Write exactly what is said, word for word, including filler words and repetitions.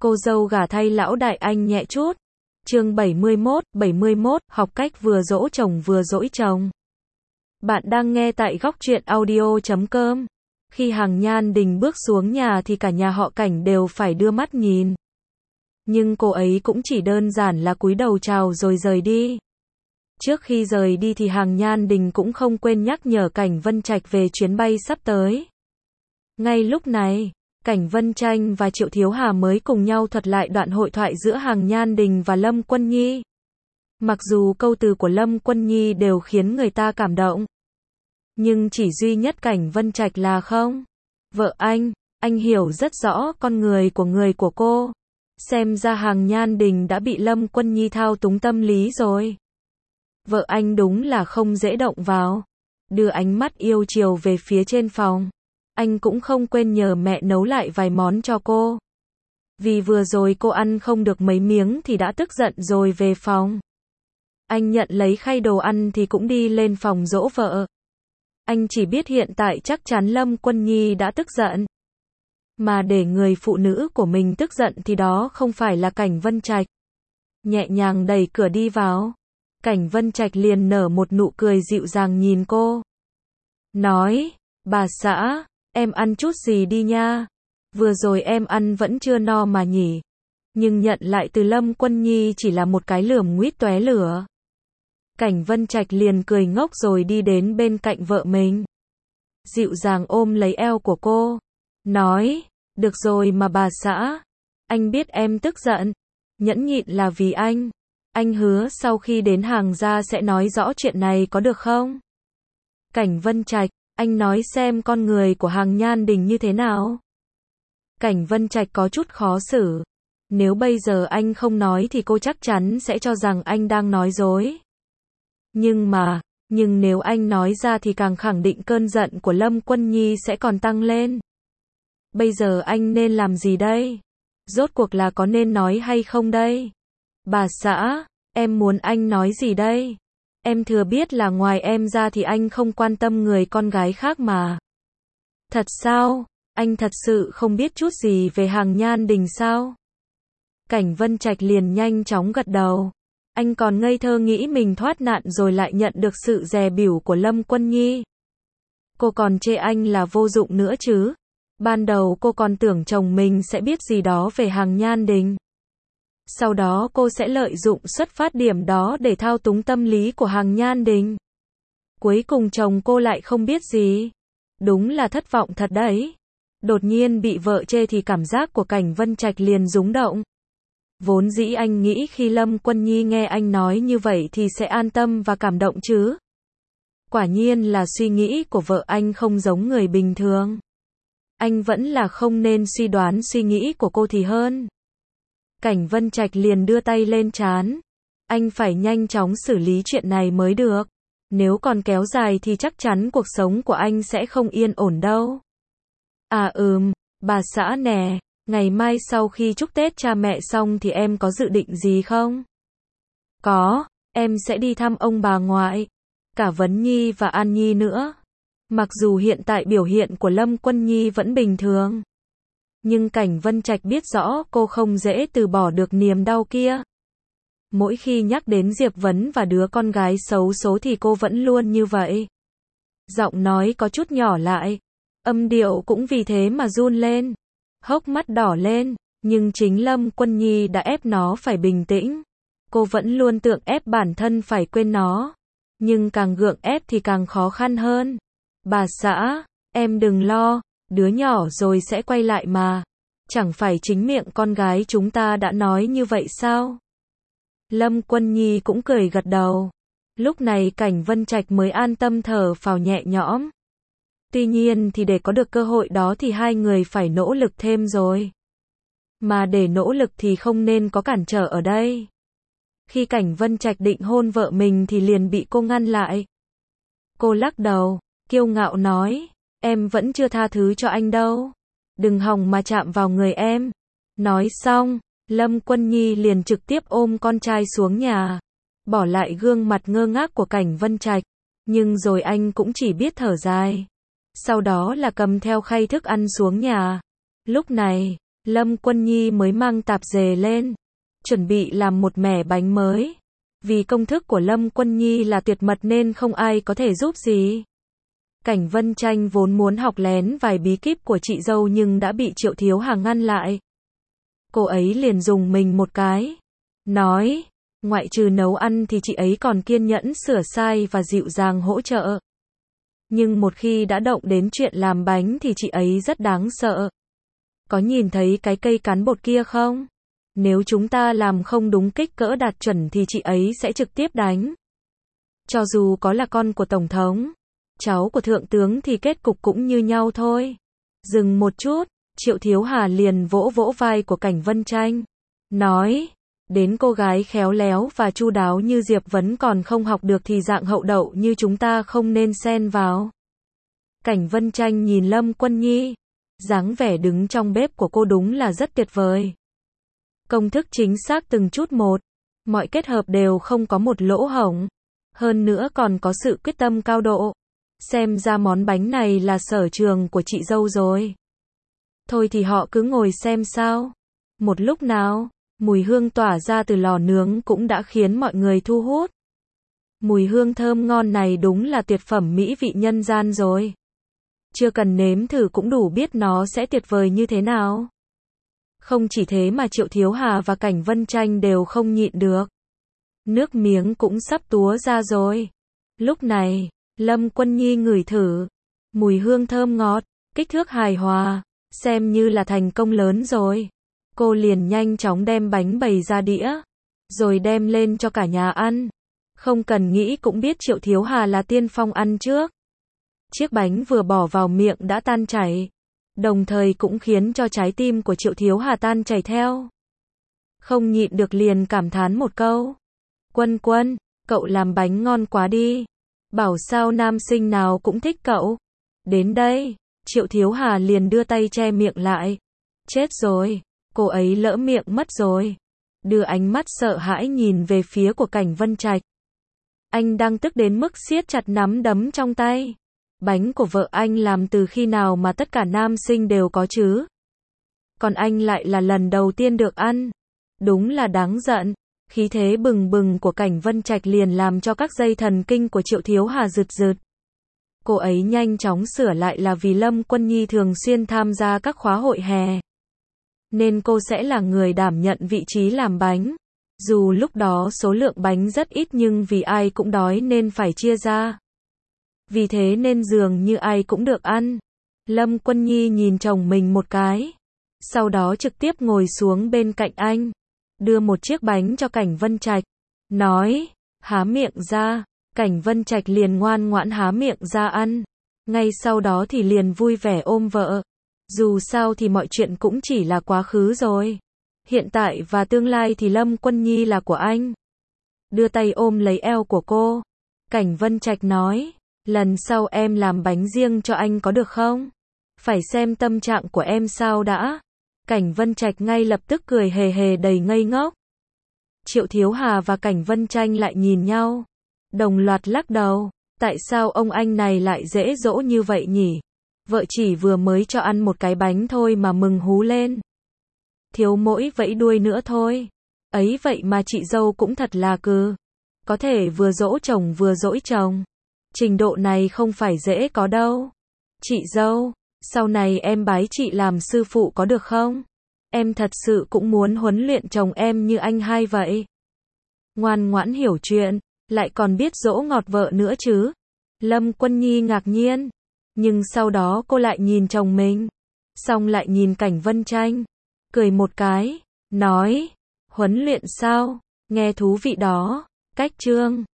Cô dâu gả thay lão đại anh nhẹ chút. Chương bảy mươi mốt, bảy mươi mốt, học cách vừa dỗ chồng vừa dỗi chồng. Bạn đang nghe tại góc truyện audio chấm com. Khi Hằng Nhan Đình bước xuống nhà thì cả nhà họ Cảnh đều phải đưa mắt nhìn. Nhưng cô ấy cũng chỉ đơn giản là cúi đầu chào rồi rời đi. Trước khi rời đi thì Hằng Nhan Đình cũng không quên nhắc nhở Cảnh Vân Trạch về chuyến bay sắp tới. Ngay lúc này, Cảnh Vân Tranh và Triệu Thiếu Hà mới cùng nhau thuật lại đoạn hội thoại giữa Hằng Nhan Đình và Lâm Quân Nhi. Mặc dù câu từ của Lâm Quân Nhi đều khiến người ta cảm động, nhưng chỉ duy nhất Cảnh Vân Trạch là không. Vợ anh, anh hiểu rất rõ con người của người của cô. Xem ra Hằng Nhan Đình đã bị Lâm Quân Nhi thao túng tâm lý rồi. Vợ anh đúng là không dễ động vào. Đưa ánh mắt yêu chiều về phía trên phòng. Anh cũng không quên nhờ mẹ nấu lại vài món cho cô. Vì vừa rồi cô ăn không được mấy miếng thì đã tức giận rồi về phòng. Anh nhận lấy khay đồ ăn thì cũng đi lên phòng dỗ vợ. Anh chỉ biết hiện tại chắc chắn Lâm Quân Nhi đã tức giận. Mà để người phụ nữ của mình tức giận thì đó không phải là Cảnh Vân Trạch. Nhẹ nhàng đẩy cửa đi vào. Cảnh Vân Trạch liền nở một nụ cười dịu dàng nhìn cô. Nói, bà xã, em ăn chút gì đi nha. Vừa rồi em ăn vẫn chưa no mà nhỉ. Nhưng nhận lại từ Lâm Quân Nhi chỉ là một cái lườm nguýt tóe lửa. Cảnh Vân Trạch liền cười ngốc rồi đi đến bên cạnh vợ mình. Dịu dàng ôm lấy eo của cô. Nói, được rồi mà bà xã. Anh biết em tức giận. Nhẫn nhịn là vì anh. Anh hứa sau khi đến Hàng gia sẽ nói rõ chuyện này có được không? Cảnh Vân Trạch, anh nói xem con người của Hằng Nhan Đình như thế nào? Cảnh Vân Trạch có chút khó xử. Nếu bây giờ anh không nói thì cô chắc chắn sẽ cho rằng anh đang nói dối. Nhưng mà, nhưng nếu anh nói ra thì càng khẳng định cơn giận của Lâm Quân Nhi sẽ còn tăng lên. Bây giờ anh nên làm gì đây? Rốt cuộc là có nên nói hay không đây? Bà xã, em muốn anh nói gì đây? Em thừa biết là ngoài em ra thì anh không quan tâm người con gái khác mà. Thật sao? Anh thật sự không biết chút gì về Hằng Nhan Đình sao? Cảnh Vân Trạch liền nhanh chóng gật đầu. Anh còn ngây thơ nghĩ mình thoát nạn rồi lại nhận được sự dè bỉu của Lâm Quân Nhi. Cô còn chê anh là vô dụng nữa chứ? Ban đầu cô còn tưởng chồng mình sẽ biết gì đó về Hằng Nhan Đình. Sau đó cô sẽ lợi dụng xuất phát điểm đó để thao túng tâm lý của Hằng Nhan Đình. Cuối cùng chồng cô lại không biết gì. Đúng là thất vọng thật đấy. Đột nhiên bị vợ chê thì cảm giác của Cảnh Vân Trạch liền rúng động. Vốn dĩ anh nghĩ khi Lâm Quân Nhi nghe anh nói như vậy thì sẽ an tâm và cảm động chứ. Quả nhiên là suy nghĩ của vợ anh không giống người bình thường. Anh vẫn là không nên suy đoán suy nghĩ của cô thì hơn. Cảnh Vân Trạch liền đưa tay lên trán. Anh phải nhanh chóng xử lý chuyện này mới được. Nếu còn kéo dài thì chắc chắn cuộc sống của anh sẽ không yên ổn đâu. À ừm, bà xã nè, ngày mai sau khi chúc Tết cha mẹ xong thì em có dự định gì không? Có, em sẽ đi thăm ông bà ngoại, cả Vấn Nhi và An Nhi nữa. Mặc dù hiện tại biểu hiện của Lâm Quân Nhi vẫn bình thường. Nhưng Cảnh Vân Trạch biết rõ cô không dễ từ bỏ được niềm đau kia. Mỗi khi nhắc đến Diệp Vấn và đứa con gái xấu số thì cô vẫn luôn như vậy. Giọng nói có chút nhỏ lại. Âm điệu cũng vì thế mà run lên. Hốc mắt đỏ lên. Nhưng chính Lâm Quân Nhi đã ép nó phải bình tĩnh. Cô vẫn luôn tưởng ép bản thân phải quên nó. Nhưng càng gượng ép thì càng khó khăn hơn. Bà xã, em đừng lo. Đứa nhỏ rồi sẽ quay lại mà. Chẳng phải chính miệng con gái chúng ta đã nói như vậy sao? Lâm Quân Nhi cũng cười gật đầu. Lúc này Cảnh Vân Trạch mới an tâm thở phào nhẹ nhõm. Tuy nhiên thì để có được cơ hội đó thì hai người phải nỗ lực thêm rồi. Mà để nỗ lực thì không nên có cản trở ở đây. Khi Cảnh Vân Trạch định hôn vợ mình thì liền bị cô ngăn lại. Cô lắc đầu, kiêu ngạo nói. Em vẫn chưa tha thứ cho anh đâu. Đừng hòng mà chạm vào người em. Nói xong, Lâm Quân Nhi liền trực tiếp ôm con trai xuống nhà. Bỏ lại gương mặt ngơ ngác của Cảnh Vân Trạch. Nhưng rồi anh cũng chỉ biết thở dài. Sau đó là cầm theo khay thức ăn xuống nhà. Lúc này, Lâm Quân Nhi mới mang tạp dề lên, chuẩn bị làm một mẻ bánh mới. Vì công thức của Lâm Quân Nhi là tuyệt mật nên không ai có thể giúp gì. Cảnh Vân Tranh vốn muốn học lén vài bí kíp của chị dâu nhưng đã bị Triệu Thiếu Hà ngăn lại. Cô ấy liền dùng mình một cái, nói, ngoại trừ nấu ăn thì chị ấy còn kiên nhẫn sửa sai và dịu dàng hỗ trợ. Nhưng một khi đã động đến chuyện làm bánh thì chị ấy rất đáng sợ. Có nhìn thấy cái cây cán bột kia không? Nếu chúng ta làm không đúng kích cỡ đạt chuẩn thì chị ấy sẽ trực tiếp đánh. Cho dù có là con của Tổng thống, cháu của Thượng tướng thì kết cục cũng như nhau thôi. Dừng một chút, Triệu Thiếu Hà liền vỗ vỗ vai của Cảnh Vân Tranh, nói, đến cô gái khéo léo và chu đáo như Diệp Vấn còn không học được thì dạng hậu đậu như chúng ta không nên xen vào. Cảnh Vân Tranh nhìn Lâm Quân Nhi, dáng vẻ đứng trong bếp của cô đúng là rất tuyệt vời. Công thức chính xác từng chút một, mọi kết hợp đều không có một lỗ hổng, hơn nữa còn có sự quyết tâm cao độ. Xem ra món bánh này là sở trường của chị dâu rồi. Thôi thì họ cứ ngồi xem sao. Một lúc nào, mùi hương tỏa ra từ lò nướng cũng đã khiến mọi người thu hút. Mùi hương thơm ngon này đúng là tuyệt phẩm mỹ vị nhân gian rồi. Chưa cần nếm thử cũng đủ biết nó sẽ tuyệt vời như thế nào. Không chỉ thế mà Triệu Thiếu Hà và Cảnh Vân Tranh đều không nhịn được. Nước miếng cũng sắp túa ra rồi. Lúc này, Lâm Quân Nhi ngửi thử. Mùi hương thơm ngọt, kích thước hài hòa, xem như là thành công lớn rồi. Cô liền nhanh chóng đem bánh bày ra đĩa, rồi đem lên cho cả nhà ăn. Không cần nghĩ cũng biết Triệu Thiếu Hà là tiên phong ăn trước. Chiếc bánh vừa bỏ vào miệng đã tan chảy, đồng thời cũng khiến cho trái tim của Triệu Thiếu Hà tan chảy theo. Không nhịn được liền cảm thán một câu. Quân Quân, cậu làm bánh ngon quá đi. Bảo sao nam sinh nào cũng thích cậu. Đến đây, Triệu Thiếu Hà liền đưa tay che miệng lại. Chết rồi, cô ấy lỡ miệng mất rồi. Đưa ánh mắt sợ hãi nhìn về phía của Cảnh Vân Trạch. Anh đang tức đến mức siết chặt nắm đấm trong tay. Bánh của vợ anh làm từ khi nào mà tất cả nam sinh đều có chứ? Còn anh lại là lần đầu tiên được ăn. Đúng là đáng giận. Khí thế bừng bừng của Cảnh Vân Trạch liền làm cho các dây thần kinh của Triệu Thiếu Hà rực rực. Cô ấy nhanh chóng sửa lại là vì Lâm Quân Nhi thường xuyên tham gia các khóa hội hè, nên cô sẽ là người đảm nhận vị trí làm bánh. Dù lúc đó số lượng bánh rất ít nhưng vì ai cũng đói nên phải chia ra. Vì thế nên dường như ai cũng được ăn. Lâm Quân Nhi nhìn chồng mình một cái, sau đó trực tiếp ngồi xuống bên cạnh anh, đưa một chiếc bánh cho Cảnh Vân Trạch, nói, há miệng ra. Cảnh Vân Trạch liền ngoan ngoãn há miệng ra ăn. Ngay sau đó thì liền vui vẻ ôm vợ. Dù sao thì mọi chuyện cũng chỉ là quá khứ rồi. Hiện tại và tương lai thì Lâm Quân Nhi là của anh. Đưa tay ôm lấy eo của cô. Cảnh Vân Trạch nói, lần sau em làm bánh riêng cho anh có được không? Phải xem tâm trạng của em sao đã. Cảnh Vân Trạch ngay lập tức cười hề hề đầy ngây ngốc. Triệu Thiếu Hà và Cảnh Vân Tranh lại nhìn nhau, đồng loạt lắc đầu. Tại sao ông anh này lại dễ dỗ như vậy nhỉ? Vợ chỉ vừa mới cho ăn một cái bánh thôi mà mừng hú lên. Thiếu mỗi vẫy đuôi nữa thôi. Ấy vậy mà chị dâu cũng thật là cừ. Có thể vừa dỗ chồng vừa dỗi chồng. Trình độ này không phải dễ có đâu. Chị dâu, sau này em bái chị làm sư phụ có được không? Em thật sự cũng muốn huấn luyện chồng em như anh hai vậy. Ngoan ngoãn hiểu chuyện, lại còn biết dỗ ngọt vợ nữa chứ. Lâm Quân Nhi ngạc nhiên, nhưng sau đó cô lại nhìn chồng mình, xong lại nhìn Cảnh Vân Tranh, cười một cái, nói, huấn luyện sao, nghe thú vị đó. Cách chương